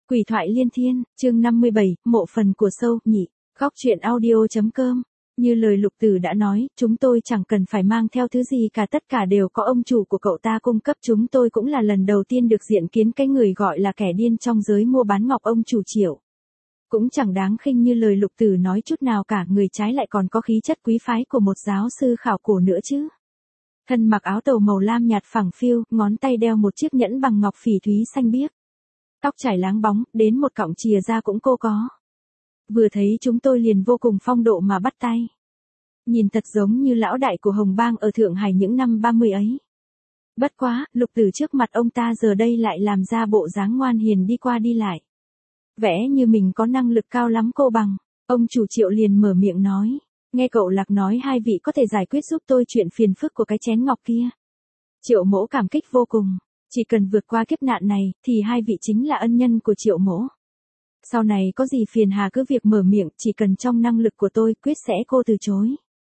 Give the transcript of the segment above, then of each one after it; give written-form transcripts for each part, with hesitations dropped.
Quỷ thoại liên thiên, chương 57, mộ phần của sâu, nhị. Góc truyện audio.com. Như lời Lục Tử đã nói, chúng tôi chẳng cần phải mang theo thứ gì cả, tất cả đều có ông chủ của cậu ta cung cấp. Chúng tôi cũng là lần đầu tiên được diện kiến cái người gọi là kẻ điên trong giới mua bán ngọc ông chủ Triệu. Cũng chẳng đáng khinh như lời Lục Tử nói chút nào cả, người trái lại còn có khí chất quý phái của một giáo sư khảo cổ nữa chứ. Thân mặc áo tàu màu lam nhạt phẳng phiu, ngón tay đeo một chiếc nhẫn bằng ngọc phỉ thúy xanh biếc. Tóc trải láng bóng, đến một cọng chìa ra cũng cô có. Vừa thấy chúng tôi liền vô cùng phong độ mà bắt tay. Nhìn thật giống như lão đại của Hồng Bang ở Thượng Hải những năm 30 ấy. Bất quá, Lục Tử trước mặt ông ta giờ đây lại làm ra bộ dáng ngoan hiền đi qua đi lại. Vẽ như mình có năng lực cao lắm cô bằng. Ông chủ Triệu liền mở miệng nói. Nghe cậu Lạc nói hai vị có thể giải quyết giúp tôi chuyện phiền phức của cái chén ngọc kia. Triệu mỗ cảm kích vô cùng. Chỉ cần vượt qua kiếp nạn này, thì hai vị chính là ân nhân của Triệu mỗ. Sau này có gì phiền hà cứ việc mở miệng, chỉ cần trong năng lực của tôi, quyết sẽ cô từ chối.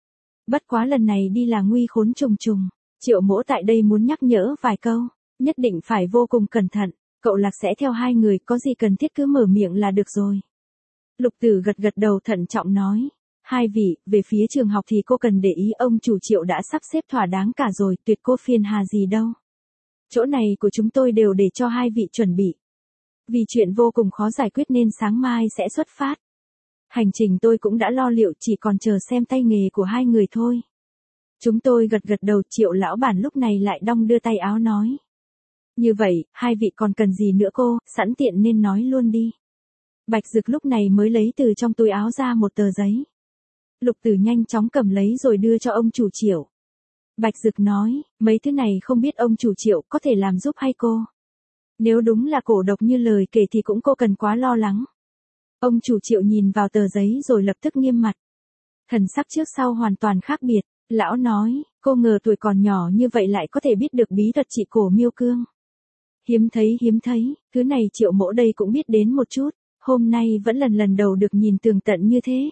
Bất quá lần này đi là nguy khốn trùng trùng. Triệu mỗ tại đây muốn nhắc nhở vài câu, nhất định phải vô cùng cẩn thận. Cậu Lạc sẽ theo hai người, có gì cần thiết cứ mở miệng là được rồi. Lục Tử gật gật đầu thận trọng nói. Hai vị, về phía trường học thì cô cần để ý, ông chủ Triệu đã sắp xếp thỏa đáng cả rồi, tuyệt cô phiền hà gì đâu. Chỗ này của chúng tôi đều để cho hai vị chuẩn bị. Vì chuyện vô cùng khó giải quyết nên sáng mai sẽ xuất phát. Hành trình tôi cũng đã lo liệu, chỉ còn chờ xem tay nghề của hai người thôi. Chúng tôi gật gật đầu. Triệu lão bản lúc này lại đong đưa tay áo nói. Như vậy, hai vị còn cần gì nữa cô, sẵn tiện nên nói luôn đi. Bạch Dực lúc này mới lấy từ trong túi áo ra một tờ giấy. Lục Tử nhanh chóng cầm lấy rồi đưa cho ông chủ Triệu. Bạch Dực nói, mấy thứ này không biết ông chủ Triệu có thể làm giúp hay cô? Nếu đúng là cổ độc như lời kể thì cũng cô cần quá lo lắng. Ông chủ Triệu nhìn vào tờ giấy rồi lập tức nghiêm mặt. Thần sắc trước sau hoàn toàn khác biệt. Lão nói, cô ngờ tuổi còn nhỏ như vậy lại có thể biết được bí thuật trị cổ miêu cương. Hiếm thấy, thứ này Triệu mỗ đây cũng biết đến một chút, hôm nay vẫn lần đầu được nhìn tường tận như thế.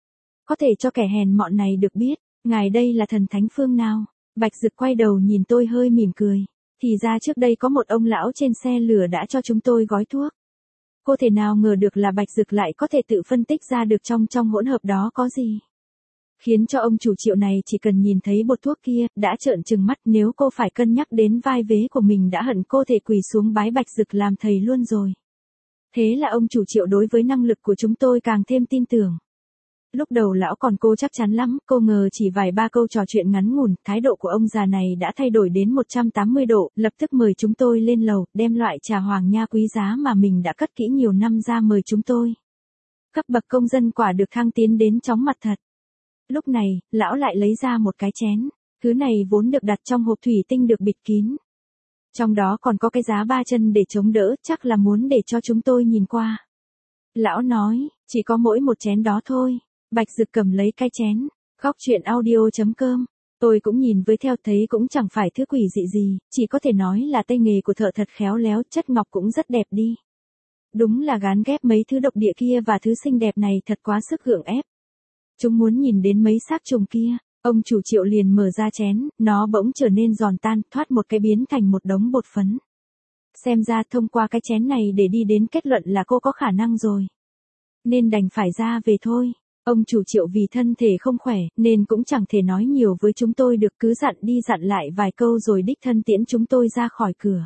Có thể cho kẻ hèn mọn này được biết, ngài đây là thần thánh phương nào? Bạch Dực quay đầu nhìn tôi hơi mỉm cười. Thì ra trước đây có một ông lão trên xe lửa đã cho chúng tôi gói thuốc. Cô thể nào ngờ được là Bạch Dực lại có thể tự phân tích ra được trong hỗn hợp đó có gì. Khiến cho ông chủ Triệu này chỉ cần nhìn thấy bột thuốc kia, đã trợn trừng mắt. Nếu cô phải cân nhắc đến vai vế của mình đã hận cô thể quỳ xuống bái Bạch Dực làm thầy luôn rồi. Thế là ông chủ Triệu đối với năng lực của chúng tôi càng thêm tin tưởng. Lúc đầu lão còn cô chắc chắn lắm, cô ngờ chỉ vài ba câu trò chuyện ngắn ngủn, thái độ của ông già này đã thay đổi đến 180 độ, lập tức mời chúng tôi lên lầu, đem loại trà hoàng nha quý giá mà mình đã cất kỹ nhiều năm ra mời chúng tôi. Cấp bậc công dân quả được thăng tiến đến chóng mặt thật. Lúc này, lão lại lấy ra một cái chén, thứ này vốn được đặt trong hộp thủy tinh được bịt kín. Trong đó còn có cái giá 3 chân để chống đỡ, chắc là muốn để cho chúng tôi nhìn qua. Lão nói, chỉ có mỗi một chén đó thôi. Bạch Dực cầm lấy cái chén. Góc truyện audio.com. Tôi cũng nhìn với theo, thấy cũng chẳng phải thứ quỷ dị gì, chỉ có thể nói là tay nghề của thợ thật khéo léo, chất ngọc cũng rất đẹp đi. Đúng là gán ghép mấy thứ độc địa kia và thứ xinh đẹp này thật quá sức gượng ép. Chúng muốn nhìn đến mấy xác trùng kia. Ông chủ Triệu liền mở ra chén, nó bỗng trở nên giòn tan, thoát một cái biến thành một đống bột phấn. Xem ra thông qua cái chén này để đi đến kết luận là cô có khả năng rồi. Nên đành phải ra về thôi. Ông chủ Triệu vì thân thể không khỏe, nên cũng chẳng thể nói nhiều với chúng tôi được, cứ dặn đi dặn lại vài câu rồi đích thân tiễn chúng tôi ra khỏi cửa.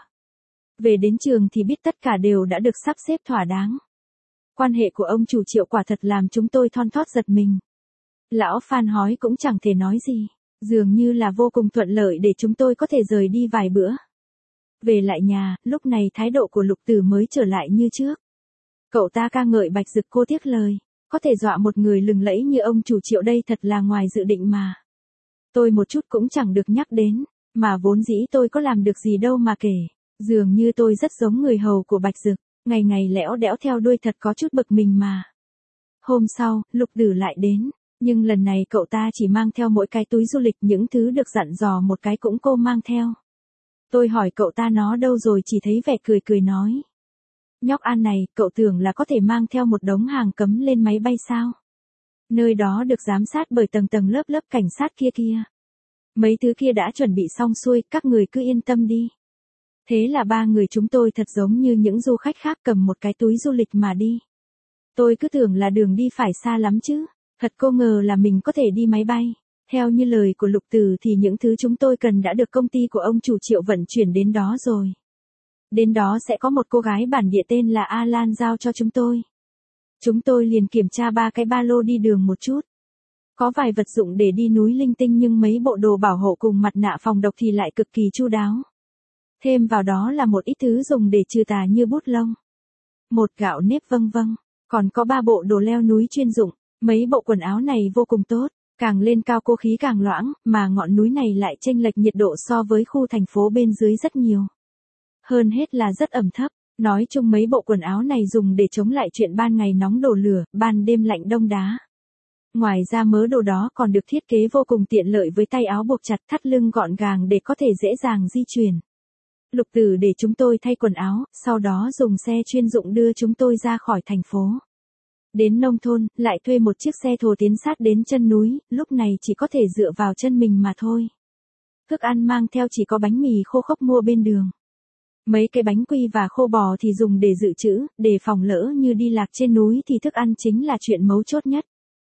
Về đến trường thì biết tất cả đều đã được sắp xếp thỏa đáng. Quan hệ của ông chủ Triệu quả thật làm chúng tôi thon thót giật mình. Lão Phan hói cũng chẳng thể nói gì, dường như là vô cùng thuận lợi để chúng tôi có thể rời đi vài bữa. Về lại nhà, lúc này thái độ của Lục Tử mới trở lại như trước. Cậu ta ca ngợi Bạch Dực cô tiếc lời. Có thể dọa một người lừng lẫy như ông chủ Triệu đây thật là ngoài dự định mà. Tôi một chút cũng chẳng được nhắc đến, mà vốn dĩ tôi có làm được gì đâu mà kể. Dường như tôi rất giống người hầu của Bạch Dực, ngày ngày lẽo đẽo theo đuôi thật có chút bực mình mà. Hôm sau, Lục Tử lại đến, nhưng lần này cậu ta chỉ mang theo mỗi cái túi du lịch, những thứ được dặn dò một cái cũng cô mang theo. Tôi hỏi cậu ta nó đâu rồi, chỉ thấy vẻ cười cười nói. Nhóc An này, cậu tưởng là có thể mang theo một đống hàng cấm lên máy bay sao? Nơi đó được giám sát bởi tầng lớp cảnh sát kia. Mấy thứ kia đã chuẩn bị xong xuôi, các người cứ yên tâm đi. Thế là ba người chúng tôi thật giống như những du khách khác cầm một cái túi du lịch mà đi. Tôi cứ tưởng là đường đi phải xa lắm chứ, thật không ngờ là mình có thể đi máy bay. Theo như lời của Lục Tử thì những thứ chúng tôi cần đã được công ty của ông chủ Triệu vận chuyển đến đó rồi. Đến đó sẽ có một cô gái bản địa tên là Alan giao cho chúng tôi. Chúng tôi liền kiểm tra ba cái ba lô đi đường một chút. Có vài vật dụng để đi núi linh tinh nhưng mấy bộ đồ bảo hộ cùng mặt nạ phòng độc thì lại cực kỳ chu đáo. Thêm vào đó là một ít thứ dùng để trừ tà như bút lông, một gạo nếp vân vân, còn có ba bộ đồ leo núi chuyên dụng. Mấy bộ quần áo này vô cùng tốt, càng lên cao cô khí càng loãng, mà ngọn núi này lại chênh lệch nhiệt độ so với khu thành phố bên dưới rất nhiều. Hơn hết là rất ẩm thấp, nói chung mấy bộ quần áo này dùng để chống lại chuyện ban ngày nóng đổ lửa, ban đêm lạnh đông đá. Ngoài ra mớ đồ đó còn được thiết kế vô cùng tiện lợi với tay áo buộc chặt, thắt lưng gọn gàng để có thể dễ dàng di chuyển. Lục Tử để chúng tôi thay quần áo, sau đó dùng xe chuyên dụng đưa chúng tôi ra khỏi thành phố. Đến nông thôn, lại thuê một chiếc xe thồ tiến sát đến chân núi, lúc này chỉ có thể dựa vào chân mình mà thôi. Thức ăn mang theo chỉ có bánh mì khô khốc mua bên đường. Mấy cái bánh quy và khô bò thì dùng để dự trữ, để phòng lỡ như đi lạc trên núi thì thức ăn chính là chuyện mấu chốt nhất.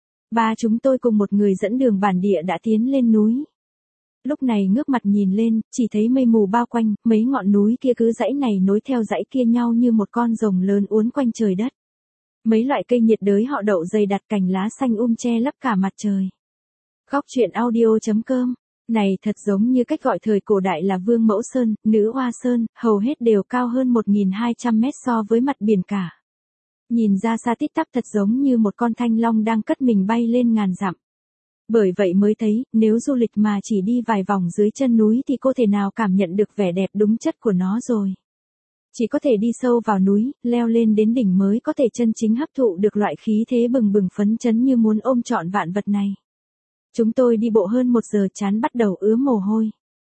Ba chúng tôi cùng một người dẫn đường bản địa đã tiến lên núi. Lúc này ngước mặt nhìn lên, chỉ thấy mây mù bao quanh, mấy ngọn núi kia cứ dãy này nối theo dãy kia nhau như một con rồng lớn uốn quanh trời đất. Mấy loại cây nhiệt đới họ đậu dày đặt cành lá xanh che lấp cả mặt trời. Góc truyện audio.com. Này thật giống như cách gọi thời cổ đại là Vương Mẫu Sơn, Nữ Hoa Sơn, hầu hết đều cao hơn 1.200 mét so với mặt biển cả. Nhìn ra xa tít tắp thật giống như một con thanh long đang cất mình bay lên ngàn dặm. Bởi vậy mới thấy, nếu du lịch mà chỉ đi vài vòng dưới chân núi thì cô thể nào cảm nhận được vẻ đẹp đúng chất của nó rồi. Chỉ có thể đi sâu vào núi, leo lên đến đỉnh mới có thể chân chính hấp thụ được loại khí thế bừng bừng phấn chấn như muốn ôm trọn vạn vật này. Chúng tôi đi bộ hơn 1 giờ trán bắt đầu ứa mồ hôi.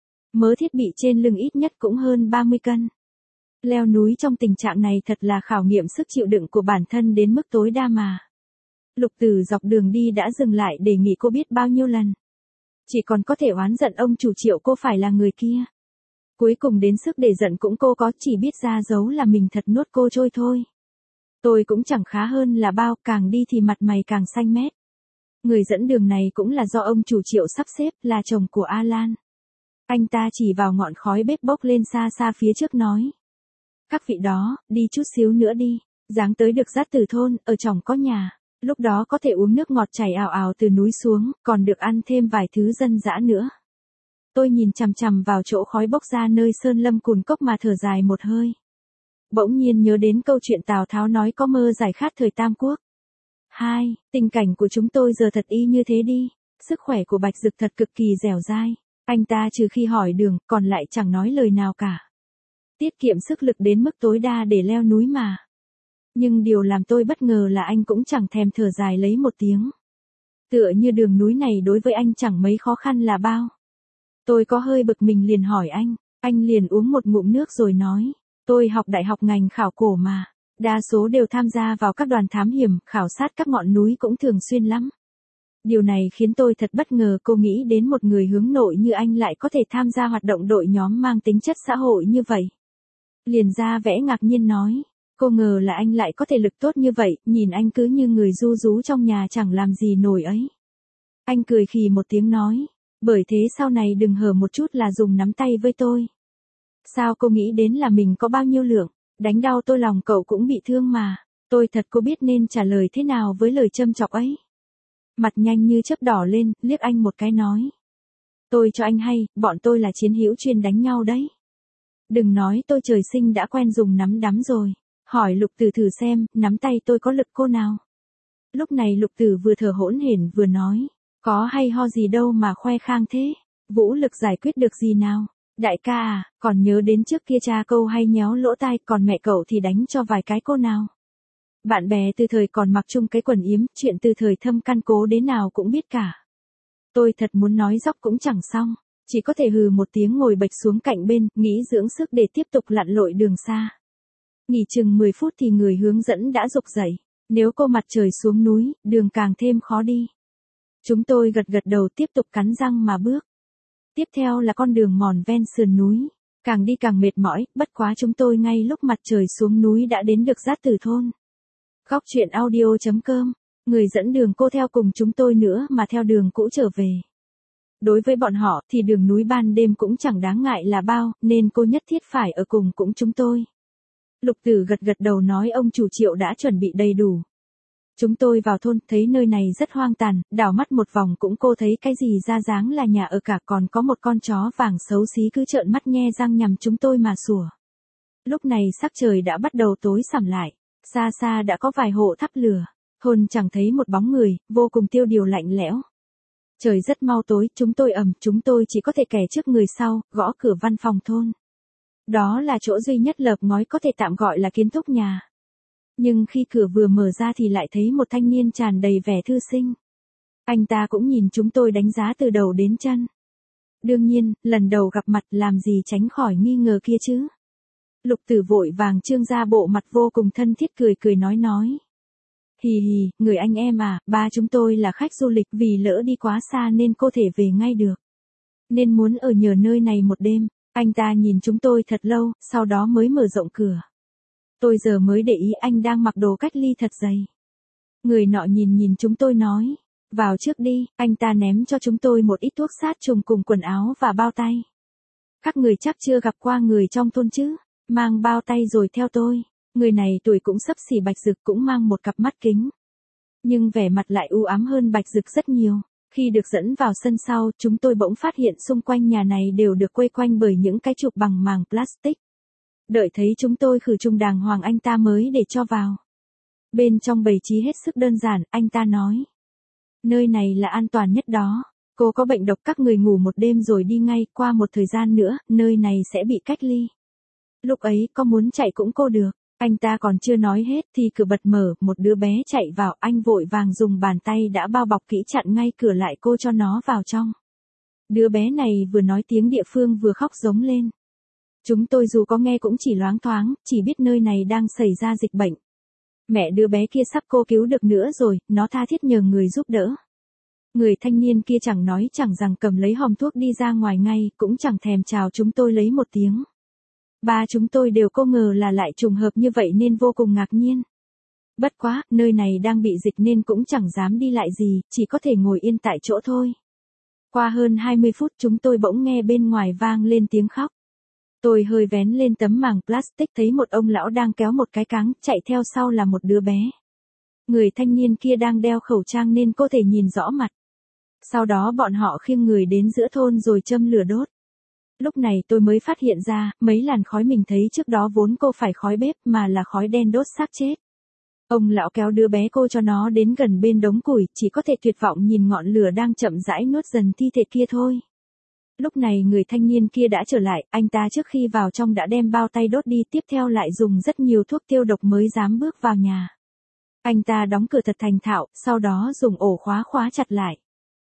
Mớ thiết bị trên lưng ít nhất cũng hơn 30 cân. Leo núi trong tình trạng này thật là khảo nghiệm sức chịu đựng của bản thân đến mức tối đa mà. Lục Tử dọc đường đi đã dừng lại đề nghị cô biết bao nhiêu lần. Chỉ còn có thể oán giận ông chủ Triệu cô phải là người kia. Cuối cùng đến sức để giận cũng cô có, chỉ biết ra dấu là mình thật nuốt cô trôi thôi. Tôi cũng chẳng khá hơn là bao, càng đi thì mặt mày càng xanh mét. Người dẫn đường này cũng là do ông chủ Triệu sắp xếp, là chồng của Alan. Anh ta chỉ vào ngọn khói bếp bốc lên xa xa phía trước nói. Các vị đó, đi chút xíu nữa đi, dáng tới được dắt từ thôn, ở trỏng có nhà. Lúc đó có thể uống nước ngọt chảy ào ào từ núi xuống, còn được ăn thêm vài thứ dân dã nữa. Tôi nhìn chằm chằm vào chỗ khói bốc ra nơi sơn lâm cùn cốc mà thở dài một hơi. Bỗng nhiên nhớ đến câu chuyện Tào Tháo nói có mơ giải khát thời Tam Quốc. Tình cảnh của chúng tôi giờ thật y như thế đi. Sức khỏe của Bạch Dực thật cực kỳ dẻo dai. Anh ta trừ khi hỏi đường, còn lại chẳng nói lời nào cả. Tiết kiệm sức lực đến mức tối đa để leo núi mà. Nhưng điều làm tôi bất ngờ là anh cũng chẳng thèm thở dài lấy một tiếng. Tựa như đường núi này đối với anh chẳng mấy khó khăn là bao. Tôi có hơi bực mình liền hỏi anh liền uống một ngụm nước rồi nói, tôi học đại học ngành khảo cổ mà, đa số đều tham gia vào các đoàn thám hiểm, khảo sát các ngọn núi cũng thường xuyên lắm. Điều này khiến tôi thật bất ngờ, cô nghĩ đến một người hướng nội như anh lại có thể tham gia hoạt động đội nhóm mang tính chất xã hội như vậy. Liền ra vẻ ngạc nhiên nói, cô ngờ là anh lại có thể lực tốt như vậy, nhìn anh cứ như người ru rú trong nhà chẳng làm gì nổi ấy. Anh cười khì một tiếng nói, bởi thế sau này đừng hở một chút là dùng nắm tay với tôi. Sao cô nghĩ đến là mình có bao nhiêu lượng, đánh đau tôi lòng cậu cũng bị thương mà. Tôi thật cô biết nên trả lời thế nào với lời châm chọc ấy. Mặt nhanh như chớp đỏ lên, liếc anh một cái nói. Tôi cho anh hay, bọn tôi là chiến hữu chuyên đánh nhau đấy. Đừng nói tôi trời sinh đã quen dùng nắm đấm rồi. Hỏi Lục Tử thử xem, nắm tay tôi có lực cô nào. Lúc này Lục Tử vừa thở hỗn hển vừa nói. Có hay ho gì đâu mà khoe khang thế. Vũ lực giải quyết được gì nào. Đại ca à, còn nhớ đến trước kia cha câu hay nhéo lỗ tai, còn mẹ cậu thì đánh cho vài cái cô nào. Bạn bè từ thời còn mặc chung cái quần yếm, chuyện từ thời thâm căn cố đến nào cũng biết cả. Tôi thật muốn nói dóc cũng chẳng xong, chỉ có thể hừ một tiếng ngồi bệch xuống cạnh bên, nghĩ dưỡng sức để tiếp tục lặn lội đường xa. Nghỉ chừng 10 phút thì người hướng dẫn đã dục dậy, nếu cô mặt trời xuống núi, đường càng thêm khó đi. Chúng tôi gật gật đầu tiếp tục cắn răng mà bước. Tiếp theo là con đường mòn ven sườn núi. Càng đi càng mệt mỏi, bất quá chúng tôi ngay lúc mặt trời xuống núi đã đến được Giát Tử thôn. Góc truyện audio.com, người dẫn đường cô theo cùng chúng tôi nữa mà theo đường cũ trở về. Đối với bọn họ thì đường núi ban đêm cũng chẳng đáng ngại là bao, nên cô nhất thiết phải ở cùng cũng chúng tôi. Lục Tử gật gật đầu nói ông chủ Triệu đã chuẩn bị đầy đủ. Chúng tôi vào thôn, thấy nơi này rất hoang tàn, đảo mắt một vòng cũng cô thấy cái gì ra dáng là nhà ở cả, còn có một con chó vàng xấu xí cứ trợn mắt nhe răng nhằm chúng tôi mà sủa. Lúc này sắc trời đã bắt đầu tối sầm lại, xa xa đã có vài hộ thắp lửa, thôn chẳng thấy một bóng người, vô cùng tiêu điều lạnh lẽo. Trời rất mau tối, chúng tôi chỉ có thể kẻ trước người sau, gõ cửa văn phòng thôn. Đó là chỗ duy nhất lợp ngói có thể tạm gọi là kiến trúc nhà. Nhưng khi cửa vừa mở ra thì lại thấy một thanh niên tràn đầy vẻ thư sinh. Anh ta cũng nhìn chúng tôi đánh giá từ đầu đến chân. Đương nhiên, lần đầu gặp mặt làm gì tránh khỏi nghi ngờ kia chứ. Lục Tử vội vàng trương ra bộ mặt vô cùng thân thiết cười nói. Hì hì, người anh em à, ba chúng tôi là khách du lịch vì lỡ đi quá xa nên cô thể về ngay được. Nên muốn ở nhờ nơi này một đêm. Anh ta nhìn chúng tôi thật lâu, sau đó mới mở rộng cửa. Tôi giờ mới để ý anh đang mặc đồ cách ly thật dày. Người nọ nhìn chúng tôi nói, vào trước đi, anh ta ném cho chúng tôi một ít thuốc sát trùng cùng quần áo và bao tay. Các người chắc chưa gặp qua người trong thôn chứ, mang bao tay rồi theo tôi. Người này tuổi cũng xấp xỉ Bạch Dực, cũng mang một cặp mắt kính. Nhưng vẻ mặt lại u ám hơn Bạch Dực rất nhiều. Khi được dẫn vào sân sau, chúng tôi bỗng phát hiện xung quanh nhà này đều được quây quanh bởi những cái trục bằng màng plastic. Đợi thấy chúng tôi khử trùng đàng hoàng anh ta mới để cho vào. Bên trong bày trí hết sức đơn giản, anh ta nói. Nơi này là an toàn nhất đó. Cô có bệnh độc, các người ngủ một đêm rồi đi ngay, qua một thời gian nữa, nơi này sẽ bị cách ly. Lúc ấy có muốn chạy cũng cô được. Anh ta còn chưa nói hết thì cửa bật mở, một đứa bé chạy vào, anh vội vàng dùng bàn tay đã bao bọc kỹ chặn ngay cửa lại cô cho nó vào trong. Đứa bé này vừa nói tiếng địa phương vừa khóc giống lên. Chúng tôi dù có nghe cũng chỉ loáng thoáng, chỉ biết nơi này đang xảy ra dịch bệnh. Mẹ đứa bé kia sắp cô cứu được nữa rồi, nó tha thiết nhờ người giúp đỡ. Người thanh niên kia chẳng nói chẳng rằng cầm lấy hòm thuốc đi ra ngoài ngay, cũng chẳng thèm chào chúng tôi lấy một tiếng. Ba chúng tôi đều không ngờ là lại trùng hợp như vậy nên vô cùng ngạc nhiên. Bất quá, nơi này đang bị dịch nên cũng chẳng dám đi lại gì, chỉ có thể ngồi yên tại chỗ thôi. Qua hơn 20 phút chúng tôi bỗng nghe bên ngoài vang lên tiếng khóc. Tôi hơi vén lên tấm màng plastic thấy một ông lão đang kéo một cái cáng, chạy theo sau là một đứa bé. Người thanh niên kia đang đeo khẩu trang nên có thể nhìn rõ mặt. Sau đó bọn họ khiêng người đến giữa thôn rồi châm lửa đốt. Lúc này tôi mới phát hiện ra, mấy làn khói mình thấy trước đó vốn cô phải khói bếp mà là khói đen đốt xác chết. Ông lão kéo đứa bé cô cho nó đến gần bên đống củi, chỉ có thể tuyệt vọng nhìn ngọn lửa đang chậm rãi nuốt dần thi thể kia thôi. Lúc này người thanh niên kia đã trở lại, anh ta trước khi vào trong đã đem bao tay đốt đi, tiếp theo lại dùng rất nhiều thuốc tiêu độc mới dám bước vào nhà. Anh ta đóng cửa thật thành thạo, sau đó dùng ổ khóa chặt lại.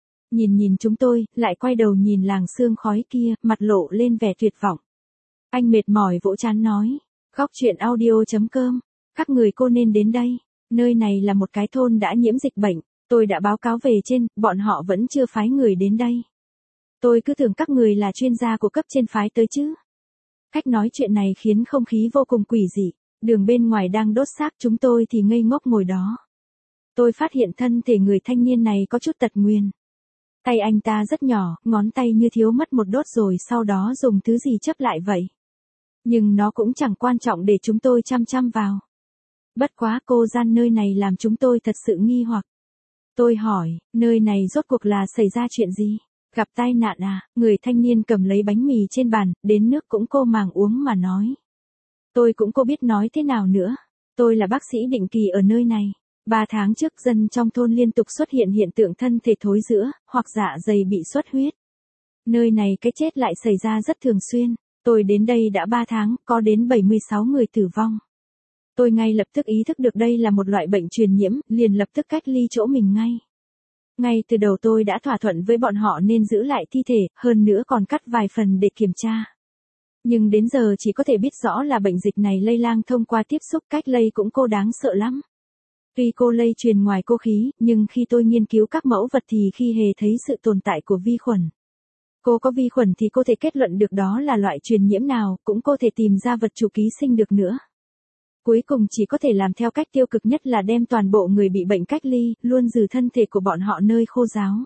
Nhìn chúng tôi, lại quay đầu nhìn làng sương khói kia, mặt lộ lên vẻ tuyệt vọng. Anh mệt mỏi vỗ trán nói, góc truyện audio.com, các người cô nên đến đây, nơi này là một cái thôn đã nhiễm dịch bệnh, tôi đã báo cáo về trên, bọn họ vẫn chưa phái người đến đây. Tôi cứ tưởng các người là chuyên gia của cấp trên phái tới chứ. Cách nói chuyện này khiến không khí vô cùng quỷ dị, đường bên ngoài đang đốt xác chúng tôi thì ngây ngốc ngồi đó. Tôi phát hiện thân thể người thanh niên này có chút tật nguyền. Tay anh ta rất nhỏ, ngón tay như thiếu mất một đốt rồi sau đó dùng thứ gì chấp lại vậy. Nhưng nó cũng chẳng quan trọng để chúng tôi chăm vào. Bất quá cô gian nơi này làm chúng tôi thật sự nghi hoặc. Tôi hỏi, nơi này rốt cuộc là xảy ra chuyện gì? Gặp tai nạn à? Người thanh niên cầm lấy bánh mì trên bàn, đến nước cũng cô màng uống mà nói. Tôi cũng cô biết nói thế nào nữa. Tôi là bác sĩ định kỳ ở nơi này. 3 tháng trước dân trong thôn liên tục xuất hiện hiện tượng thân thể thối rữa, hoặc dạ dày bị xuất huyết. Nơi này cái chết lại xảy ra rất thường xuyên. Tôi đến đây đã 3 tháng, có đến 76 người tử vong. Tôi ngay lập tức ý thức được đây là một loại bệnh truyền nhiễm, liền lập tức cách ly chỗ mình ngay. Ngay từ đầu tôi đã thỏa thuận với bọn họ nên giữ lại thi thể, hơn nữa còn cắt vài phần để kiểm tra. Nhưng đến giờ chỉ có thể biết rõ là bệnh dịch này lây lan thông qua tiếp xúc, cách lây cũng cô đáng sợ lắm. Tuy cô lây truyền ngoài cô khí, nhưng khi tôi nghiên cứu các mẫu vật thì khi hề thấy sự tồn tại của vi khuẩn. Cô có vi khuẩn thì cô thể kết luận được đó là loại truyền nhiễm nào, cũng cô thể tìm ra vật chủ ký sinh được nữa. Cuối cùng chỉ có thể làm theo cách tiêu cực nhất là đem toàn bộ người bị bệnh cách ly, luôn giữ thân thể của bọn họ nơi khô ráo.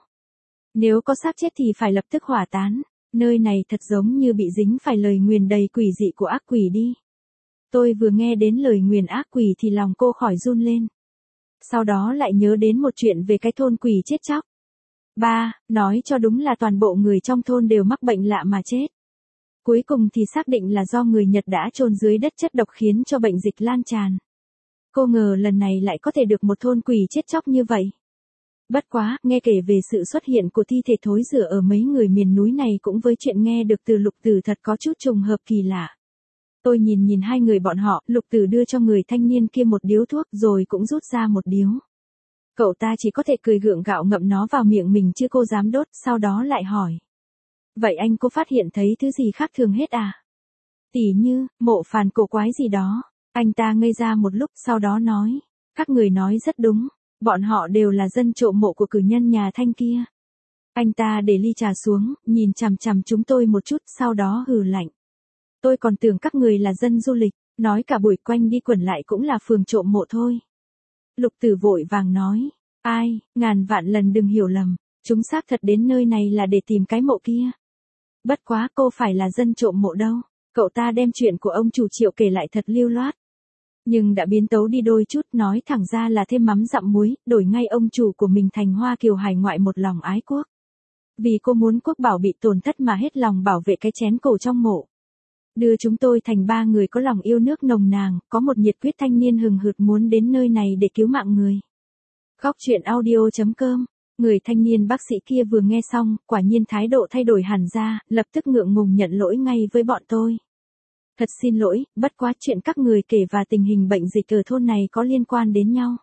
Nếu có xác chết thì phải lập tức hỏa tán, nơi này thật giống như bị dính phải lời nguyền đầy quỷ dị của ác quỷ đi. Tôi vừa nghe đến lời nguyền ác quỷ thì lòng cô khỏi run lên. Sau đó lại nhớ đến một chuyện về cái thôn quỷ chết chóc. Ba, nói cho đúng là toàn bộ người trong thôn đều mắc bệnh lạ mà chết. Cuối cùng thì xác định là do người Nhật đã chôn dưới đất chất độc khiến cho bệnh dịch lan tràn. Cô ngờ lần này lại có thể được một thôn quỷ chết chóc như vậy. Bất quá, nghe kể về sự xuất hiện của thi thể thối rữa ở mấy người miền núi này cũng với chuyện nghe được từ Lục Tử thật có chút trùng hợp kỳ lạ. Tôi nhìn hai người bọn họ, Lục Tử đưa cho người thanh niên kia một điếu thuốc rồi cũng rút ra một điếu. Cậu ta chỉ có thể cười gượng gạo ngậm nó vào miệng mình chứ cô dám đốt, sau đó lại hỏi. Vậy anh có phát hiện thấy thứ gì khác thường hết à? Tỉ như, mộ phàn cổ quái gì đó. Anh ta ngây ra một lúc sau đó nói. Các người nói rất đúng, bọn họ đều là dân trộm mộ của cử nhân nhà Thanh kia. Anh ta để ly trà xuống, nhìn chằm chằm chúng tôi một chút sau đó hừ lạnh. Tôi còn tưởng các người là dân du lịch, nói cả buổi quanh đi quẩn lại cũng là phường trộm mộ thôi. Lục Tử vội vàng nói, ai, ngàn vạn lần đừng hiểu lầm, chúng xác thật đến nơi này là để tìm cái mộ kia. Bất quá cô phải là dân trộm mộ đâu, cậu ta đem chuyện của ông chủ Triệu kể lại thật lưu loát. Nhưng đã biến tấu đi đôi chút, nói thẳng ra là thêm mắm dặm muối, đổi ngay ông chủ của mình thành Hoa Kiều hải ngoại một lòng ái quốc. Vì cô muốn quốc bảo bị tổn thất mà hết lòng bảo vệ cái chén cổ trong mộ. Đưa chúng tôi thành ba người có lòng yêu nước nồng nàn, có một nhiệt quyết thanh niên hừng hực muốn đến nơi này để cứu mạng người. Góc truyện audio.com. Người thanh niên bác sĩ kia vừa nghe xong, quả nhiên thái độ thay đổi hẳn ra, lập tức ngượng ngùng nhận lỗi ngay với bọn tôi. Thật xin lỗi, bất quá chuyện các người kể và tình hình bệnh dịch ở thôn này có liên quan đến nhau.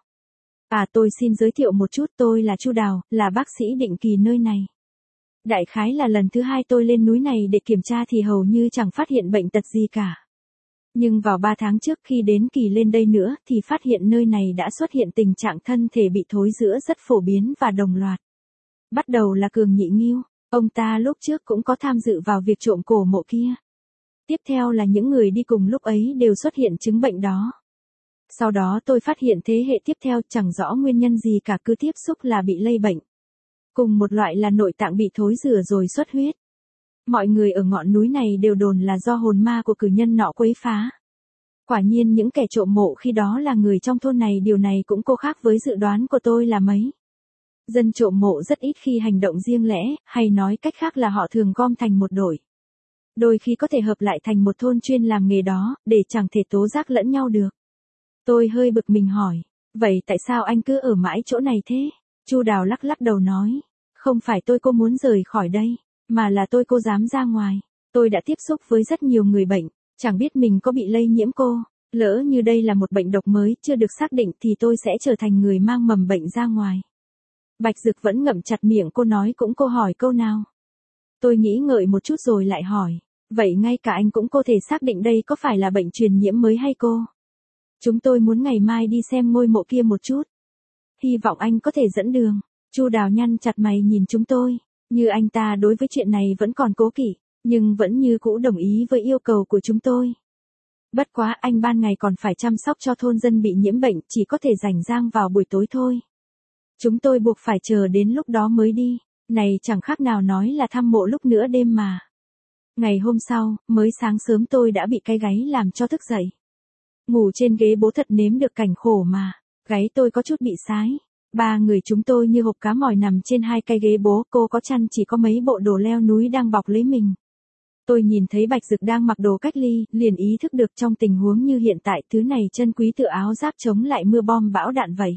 Tôi xin giới thiệu một chút, tôi là Chu Đào, là bác sĩ định kỳ nơi này. Đại khái là lần thứ 2 tôi lên núi này để kiểm tra thì hầu như chẳng phát hiện bệnh tật gì cả. Nhưng vào 3 tháng trước khi đến kỳ lên đây nữa thì phát hiện nơi này đã xuất hiện tình trạng thân thể bị thối rữa rất phổ biến và đồng loạt. Bắt đầu là Cường Nhị Nghiêu, ông ta lúc trước cũng có tham dự vào việc trộm cổ mộ kia. Tiếp theo là những người đi cùng lúc ấy đều xuất hiện chứng bệnh đó. Sau đó tôi phát hiện thế hệ tiếp theo chẳng rõ nguyên nhân gì cả cứ tiếp xúc là bị lây bệnh. Cùng một loại là nội tạng bị thối rữa rồi xuất huyết. Mọi người ở ngọn núi này đều đồn là do hồn ma của cử nhân nọ quấy phá. Quả nhiên những kẻ trộm mộ khi đó là người trong thôn này, điều này cũng có khác với dự đoán của tôi là mấy. Dân trộm mộ rất ít khi hành động riêng lẻ, hay nói cách khác là họ thường gom thành một đội. Đôi khi có thể hợp lại thành một thôn chuyên làm nghề đó, để chẳng thể tố giác lẫn nhau được. Tôi hơi bực mình hỏi, vậy tại sao anh cứ ở mãi chỗ này thế? Chu Đào lắc lắc đầu nói, không phải cô muốn rời khỏi đây, mà là tôi dám ra ngoài. Tôi đã tiếp xúc với rất nhiều người bệnh, chẳng biết mình có bị lây nhiễm cô. Lỡ như đây là một bệnh độc mới chưa được xác định thì tôi sẽ trở thành người mang mầm bệnh ra ngoài. Bạch Dực vẫn ngậm chặt miệng, cô nói cũng cô hỏi câu nào. Tôi nghĩ ngợi một chút rồi lại hỏi, vậy ngay cả anh cũng có thể xác định đây có phải là bệnh truyền nhiễm mới hay cô? Chúng tôi muốn ngày mai đi xem ngôi mộ kia một chút. Hy vọng anh có thể dẫn đường. Chu Đào nhăn chặt mày nhìn chúng tôi, như anh ta đối với chuyện này vẫn còn cố kỵ, nhưng vẫn như cũ đồng ý với yêu cầu của chúng tôi. Bất quá anh ban ngày còn phải chăm sóc cho thôn dân bị nhiễm bệnh, chỉ có thể rảnh rang vào buổi tối thôi. Chúng tôi buộc phải chờ đến lúc đó mới đi, này chẳng khác nào nói là thăm mộ lúc nửa đêm mà. Ngày hôm sau, mới sáng sớm tôi đã bị cái gáy làm cho thức dậy. Ngủ trên ghế bố thật nếm được cảnh khổ mà, gáy tôi có chút bị sái. Ba người chúng tôi như hộp cá mòi nằm trên hai cái ghế bố, cô có chăn chỉ có mấy bộ đồ leo núi đang bọc lấy mình. Tôi nhìn thấy Bạch Dực đang mặc đồ cách ly, liền ý thức được trong tình huống như hiện tại thứ này chân quý tựa áo giáp chống lại mưa bom bão đạn vậy.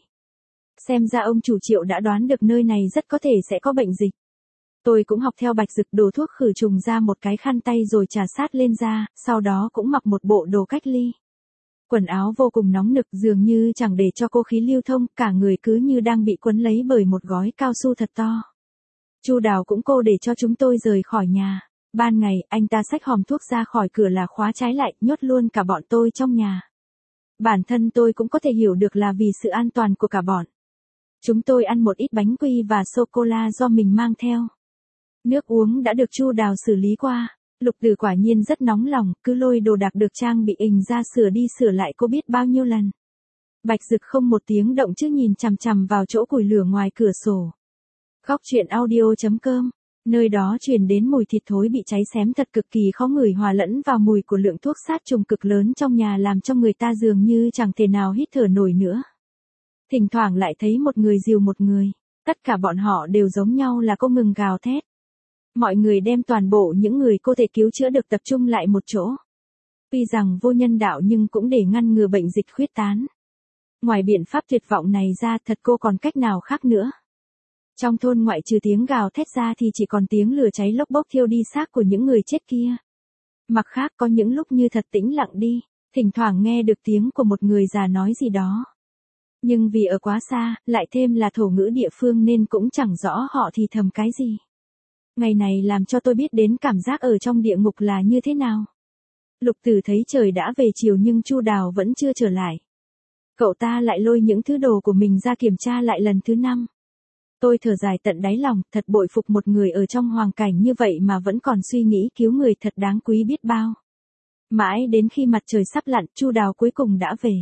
Xem ra ông chủ Triệu đã đoán được nơi này rất có thể sẽ có bệnh dịch. Tôi cũng học theo Bạch Dực đổ thuốc khử trùng ra một cái khăn tay rồi trà sát lên da, sau đó cũng mặc một bộ đồ cách ly. Quần áo vô cùng nóng nực, dường như chẳng để cho cô khí lưu thông, cả người cứ như đang bị quấn lấy bởi một gói cao su thật to. Chu Đào cũng cô để cho chúng tôi rời khỏi nhà. Ban ngày, anh ta xách hòm thuốc ra khỏi cửa là khóa trái lại, nhốt luôn cả bọn tôi trong nhà. Bản thân tôi cũng có thể hiểu được là vì sự an toàn của cả bọn. Chúng tôi ăn một ít bánh quy và sô-cô-la do mình mang theo. Nước uống đã được Chu Đào xử lý qua. Lục Tử quả nhiên rất nóng lòng, cứ lôi đồ đạc được trang bị ình ra sửa đi sửa lại cô biết bao nhiêu lần. Bạch Dực không một tiếng động chứ nhìn chằm chằm vào chỗ củi lửa ngoài cửa sổ. Góc truyện audio.com, nơi đó truyền đến mùi thịt thối bị cháy xém thật cực kỳ khó ngửi hòa lẫn vào mùi của lượng thuốc sát trùng cực lớn trong nhà làm cho người ta dường như chẳng thể nào hít thở nổi nữa. Thỉnh thoảng lại thấy một người dìu một người, tất cả bọn họ đều giống nhau là cô ngừng gào thét. Mọi người đem toàn bộ những người cô thể cứu chữa được tập trung lại một chỗ. Tuy rằng vô nhân đạo nhưng cũng để ngăn ngừa bệnh dịch khuyết tán. Ngoài biện pháp tuyệt vọng này ra thật cô còn cách nào khác nữa. Trong thôn ngoại trừ tiếng gào thét ra thì chỉ còn tiếng lửa cháy lốc bốc thiêu đi xác của những người chết kia. Mặt khác có những lúc như thật tĩnh lặng đi, thỉnh thoảng nghe được tiếng của một người già nói gì đó. Nhưng vì ở quá xa, lại thêm là thổ ngữ địa phương nên cũng chẳng rõ họ thì thầm cái gì. Ngày này làm cho tôi biết đến cảm giác ở trong địa ngục là như thế nào. Lục Tử thấy trời đã về chiều nhưng Chu Đào vẫn chưa trở lại. Cậu ta lại lôi những thứ đồ của mình ra kiểm tra lại lần thứ 5. Tôi thở dài tận đáy lòng, thật bội phục một người ở trong hoàn cảnh như vậy mà vẫn còn suy nghĩ cứu người thật đáng quý biết bao. Mãi đến khi mặt trời sắp lặn, Chu Đào cuối cùng đã về.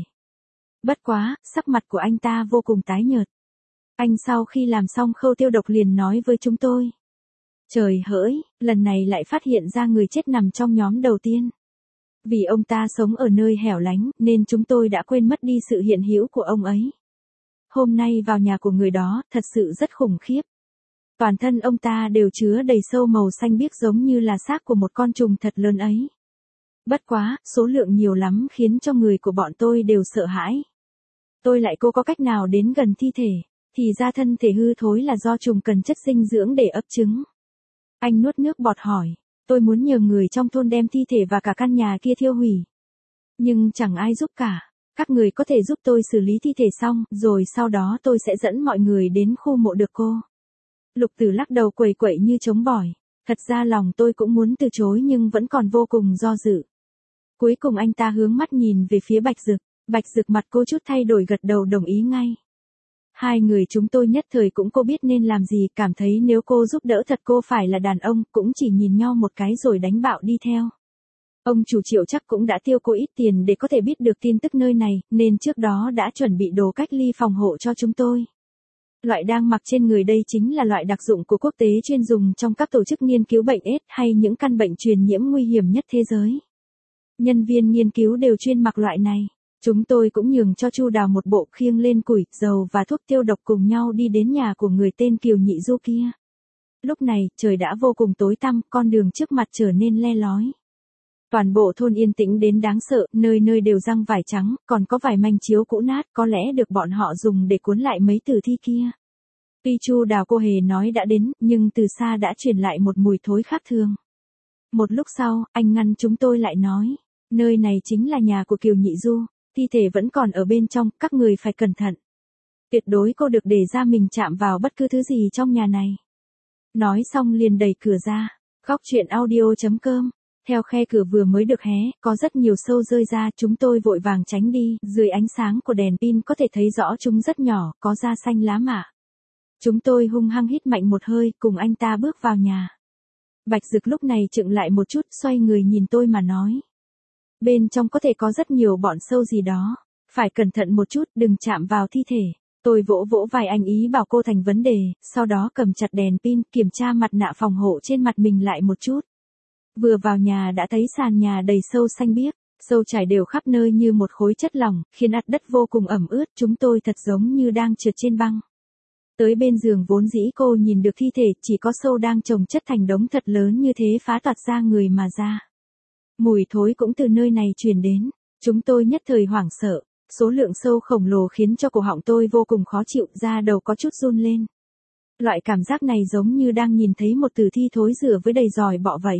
Bất quá, sắc mặt của anh ta vô cùng tái nhợt. Anh sau khi làm xong khâu tiêu độc liền nói với chúng tôi. Trời hỡi, lần này lại phát hiện ra người chết nằm trong nhóm đầu tiên. Vì ông ta sống ở nơi hẻo lánh, nên chúng tôi đã quên mất đi sự hiện hữu của ông ấy. Hôm nay vào nhà của người đó, thật sự rất khủng khiếp. Toàn thân ông ta đều chứa đầy sâu màu xanh biếc giống như là xác của một con trùng thật lớn ấy. Bất quá, số lượng nhiều lắm khiến cho người của bọn tôi đều sợ hãi. Tôi lại cô có cách nào đến gần thi thể, thì ra thân thể hư thối là do trùng cần chất dinh dưỡng để ấp trứng. Anh nuốt nước bọt hỏi, tôi muốn nhờ người trong thôn đem thi thể và cả căn nhà kia thiêu hủy. Nhưng chẳng ai giúp cả, các người có thể giúp tôi xử lý thi thể xong, rồi sau đó tôi sẽ dẫn mọi người đến khu mộ được cô. Lục Tử lắc đầu quẩy quẩy như trống bỏi, thật ra lòng tôi cũng muốn từ chối nhưng vẫn còn vô cùng do dự. Cuối cùng anh ta hướng mắt nhìn về phía Bạch Dực mặt cô chút thay đổi gật đầu đồng ý ngay. Hai người chúng tôi nhất thời cũng cô biết nên làm gì, cảm thấy nếu cô giúp đỡ thật cô phải là đàn ông, cũng chỉ nhìn nhau một cái rồi đánh bạo đi theo. Ông chủ Triệu chắc cũng đã tiêu cô ít tiền để có thể biết được tin tức nơi này, nên trước đó đã chuẩn bị đồ cách ly phòng hộ cho chúng tôi. Loại đang mặc trên người đây chính là loại đặc dụng của quốc tế chuyên dùng trong các tổ chức nghiên cứu bệnh AIDS hay những căn bệnh truyền nhiễm nguy hiểm nhất thế giới. Nhân viên nghiên cứu đều chuyên mặc loại này. Chúng tôi cũng nhường cho Chu Đào một bộ khiêng lên củi, dầu và thuốc tiêu độc cùng nhau đi đến nhà của người tên Kiều Nhị Du kia. Lúc này, trời đã vô cùng tối tăm, con đường trước mặt trở nên le lói. Toàn bộ thôn yên tĩnh đến đáng sợ, nơi nơi đều răng vải trắng, còn có vài manh chiếu cũ nát, có lẽ được bọn họ dùng để cuốn lại mấy tử thi kia. Tuy Chu Đào cô hề nói đã đến, nhưng từ xa đã truyền lại một mùi thối khác thường. Một lúc sau, anh ngăn chúng tôi lại nói, nơi này chính là nhà của Kiều Nhị Du. Thi thể vẫn còn ở bên trong, các người phải cẩn thận. Tuyệt đối cô được để ra mình chạm vào bất cứ thứ gì trong nhà này. Nói xong liền đẩy cửa ra. Góc truyện audio.com. Theo khe cửa vừa mới được hé, có rất nhiều sâu rơi ra, chúng tôi vội vàng tránh đi, dưới ánh sáng của đèn pin có thể thấy rõ chúng rất nhỏ, có da xanh lá mạ. Chúng tôi hung hăng hít mạnh một hơi, cùng anh ta bước vào nhà. Bạch Dực lúc này chững lại một chút, xoay người nhìn tôi mà nói. Bên trong có thể có rất nhiều bọn sâu gì đó. Phải cẩn thận một chút, đừng chạm vào thi thể. Tôi vỗ vỗ vai anh ý bảo cô thành vấn đề, sau đó cầm chặt đèn pin, kiểm tra mặt nạ phòng hộ trên mặt mình lại một chút. Vừa vào nhà đã thấy sàn nhà đầy sâu xanh biếc, sâu chảy đều khắp nơi như một khối chất lỏng, khiến mặt đất vô cùng ẩm ướt, chúng tôi thật giống như đang trượt trên băng. Tới bên giường vốn dĩ cô nhìn được thi thể, chỉ có sâu đang chồng chất thành đống thật lớn như thế phá toạc ra người mà ra. Mùi thối cũng từ nơi này truyền đến, chúng tôi nhất thời hoảng sợ, số lượng sâu khổng lồ khiến cho cổ họng tôi vô cùng khó chịu, da đầu có chút run lên. Loại cảm giác này giống như đang nhìn thấy một tử thi thối rữa với đầy giòi bọ vậy.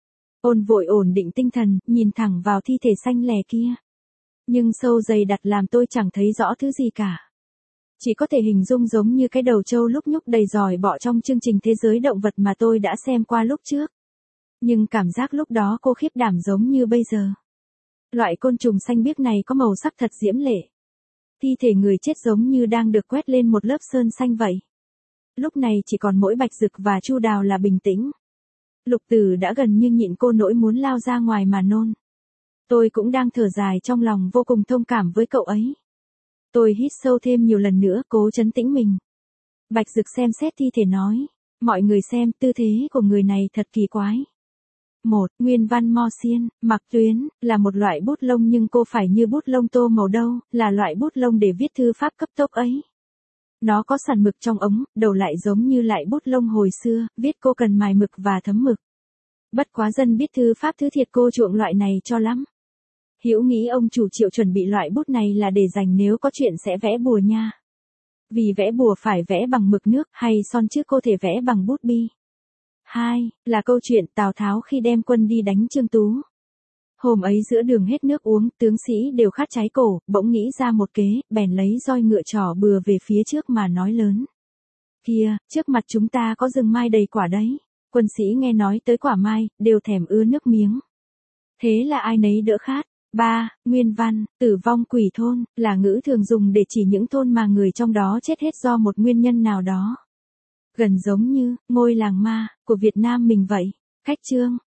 Ôn vội ổn định tinh thần, nhìn thẳng vào thi thể xanh lè kia. Nhưng sâu dày đặc làm tôi chẳng thấy rõ thứ gì cả. Chỉ có thể hình dung giống như cái đầu trâu lúc nhúc đầy giòi bọ trong chương trình Thế giới động vật mà tôi đã xem qua lúc trước. Nhưng cảm giác lúc đó cô khiếp đảm giống như bây giờ. Loại côn trùng xanh biếc này có màu sắc thật diễm lệ. Thi thể người chết giống như đang được quét lên một lớp sơn xanh vậy. Lúc này chỉ còn mỗi Bạch Dực và Chu Đào là bình tĩnh. Lục Tử đã gần như nhịn cô nỗi muốn lao ra ngoài mà nôn. Tôi cũng đang thở dài trong lòng vô cùng thông cảm với cậu ấy. Tôi hít sâu thêm nhiều lần nữa, cố trấn tĩnh mình. Bạch Dực xem xét thi thể nói. Mọi người xem, tư thế của người này thật kỳ quái. Nguyên văn mo xiên, mặc tuyến, là một loại bút lông nhưng cô phải như bút lông tô màu đâu, là loại bút lông để viết thư pháp cấp tốc ấy. Nó có sẵn mực trong ống, đầu lại giống như lại bút lông hồi xưa, viết cô cần mài mực và thấm mực. Bất quá dân biết thư pháp thứ thiệt cô chuộng loại này cho lắm. Hữu nghĩ ông chủ Triệu chuẩn bị loại bút này là để dành nếu có chuyện sẽ vẽ bùa nha. Vì vẽ bùa phải vẽ bằng mực nước hay son chứ cô thể vẽ bằng bút bi. 2. Là câu chuyện Tào Tháo khi đem quân đi đánh Trương Tú. Hôm ấy giữa đường hết nước uống, tướng sĩ đều khát cháy cổ, bỗng nghĩ ra một kế, bèn lấy roi ngựa trỏ bừa về phía trước mà nói lớn. Kìa, trước mặt chúng ta có rừng mai đầy quả đấy. Quân sĩ nghe nói tới quả mai, đều thèm ứa nước miếng. Thế là ai nấy đỡ khát. 3. Nguyên văn, tử vong quỷ thôn, là ngữ thường dùng để chỉ những thôn mà người trong đó chết hết do một nguyên nhân nào đó. Gần giống như, ngôi làng ma, của Việt Nam mình vậy. Khách chương.